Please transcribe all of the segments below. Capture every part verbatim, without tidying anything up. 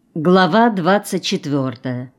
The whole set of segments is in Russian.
Глава двадцать четвёртая.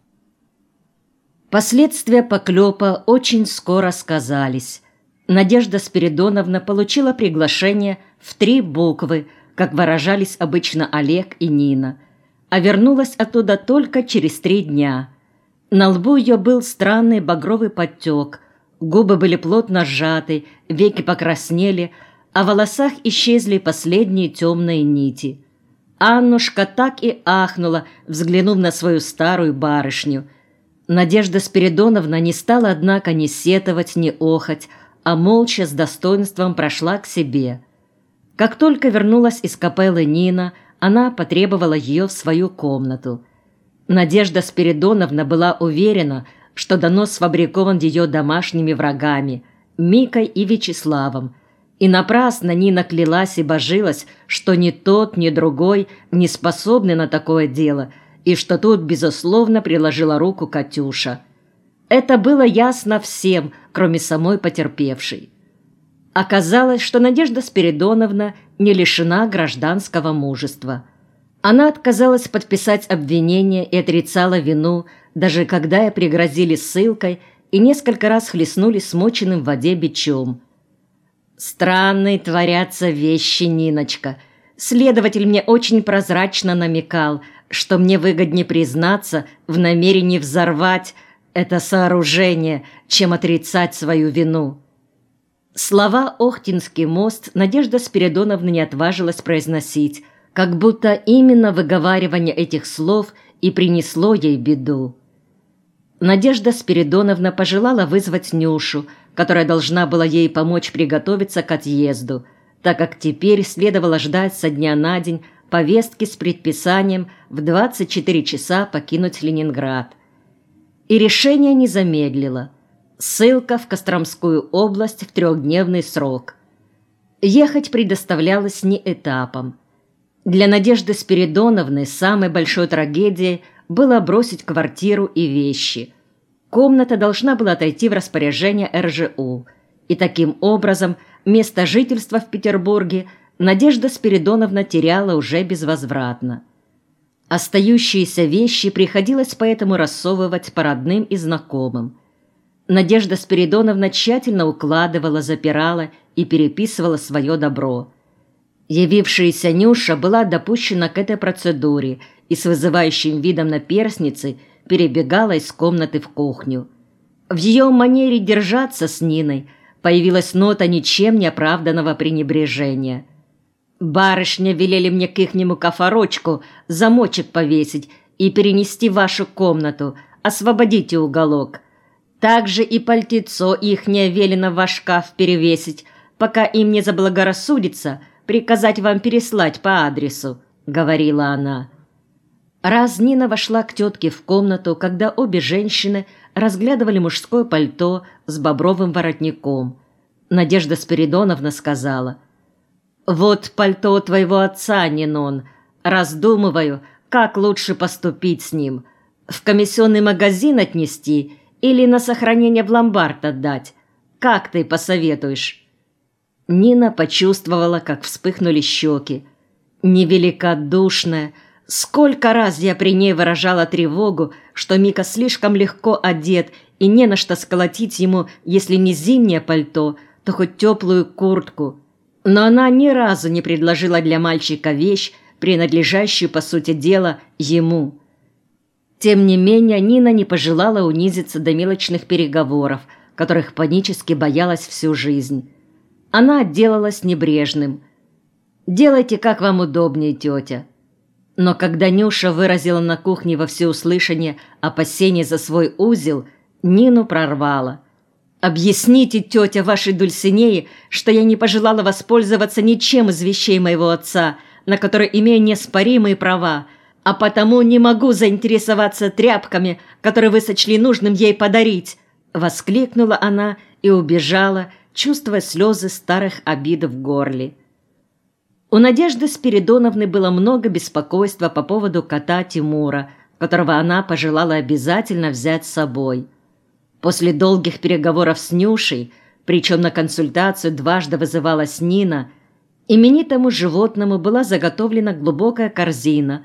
Последствия поклёпа очень скоро сказались. Надежда Спиридоновна получила приглашение в три буквы, как выражались обычно Олег и Нина, а вернулась оттуда только через три дня. На лбу ее был странный багровый подтек, губы были плотно сжаты, веки покраснели, а в волосах исчезли последние темные нити. Аннушка так и ахнула, взглянув на свою старую барышню. Надежда Спиридоновна не стала, однако, ни сетовать, ни охать, а молча с достоинством прошла к себе. Как только вернулась из капеллы Нина, она потребовала ее в свою комнату. Надежда Спиридоновна была уверена, что донос сфабрикован ее домашними врагами – Микой и Вячеславом, и напрасно Нина клялась и божилась, что ни тот, ни другой не способны на такое дело, и что тут, безусловно, приложила руку Катюша. Это было ясно всем, кроме самой потерпевшей. Оказалось, что Надежда Спиридоновна не лишена гражданского мужества. Она отказалась подписать обвинение и отрицала вину, даже когда ей пригрозили ссылкой и несколько раз хлестнули смоченным в воде бичом. «Странные творятся вещи, Ниночка. Следователь мне очень прозрачно намекал, что мне выгоднее признаться в намерении взорвать это сооружение, чем отрицать свою вину». Слова «Охтинский мост» Надежда Спиридоновна не отважилась произносить, как будто именно выговаривание этих слов и принесло ей беду. Надежда Спиридоновна пожелала вызвать Нюшу, которая должна была ей помочь приготовиться к отъезду, так как теперь следовало ждать со дня на день повестки с предписанием в двадцать четыре часа покинуть Ленинград. И решение не замедлило. Ссылка в Костромскую область в трехдневный срок. Ехать предоставлялось не этапом. Для Надежды Спиридоновны самой большой трагедией было бросить квартиру и вещи. Комната должна была отойти в распоряжение эр жэ у, и таким образом место жительства в Петербурге Надежда Спиридоновна теряла уже безвозвратно. Остающиеся вещи приходилось поэтому рассовывать по родным и знакомым. Надежда Спиридоновна тщательно укладывала, запирала и переписывала свое добро. Явившаяся Нюша была допущена к этой процедуре и с вызывающим видом наперсницы перебегала из комнаты в кухню. В ее манере держаться с Ниной появилась нота ничем не оправданного пренебрежения. «Барышня велели мне к ихнему кофорочку замочек повесить и перенести в вашу комнату, освободите уголок. Также и пальтецо ихнее велено в ваш шкаф перевесить, пока им не заблагорассудится приказать вам переслать по адресу», — говорила она. Раз Нина вошла к тетке в комнату, когда обе женщины разглядывали мужское пальто с бобровым воротником. Надежда Спиридоновна сказала: «Вот пальто твоего отца, Нинон. Раздумываю, как лучше поступить с ним. В комиссионный магазин отнести или на сохранение в ломбард отдать? Как ты посоветуешь?» Нина почувствовала, как вспыхнули щеки. Невеликодушная. Сколько раз я при ней выражала тревогу, что Мика слишком легко одет и не на что сколотить ему, если не зимнее пальто, то хоть теплую куртку. Но она ни разу не предложила для мальчика вещь, принадлежащую, по сути дела, ему. Тем не менее, Нина не пожелала унизиться до мелочных переговоров, которых панически боялась всю жизнь. Она отделалась небрежным: «Делайте, как вам удобнее, тетя». Но когда Нюша выразила на кухне во всеуслышание опасение за свой узел, Нину прорвало. «Объясните, тетя, вашей Дульсинее, что я не пожелала воспользоваться ничем из вещей моего отца, на которые имею неоспоримые права, а потому не могу заинтересоваться тряпками, которые вы сочли нужным ей подарить», — воскликнула она и убежала, чувствуя слезы старых обид в горле. У Надежды Спиридоновны было много беспокойства по поводу кота Тимура, которого она пожелала обязательно взять с собой. После долгих переговоров с Нюшей, причем на консультацию дважды вызывалась Нина, именитому животному была заготовлена глубокая корзина,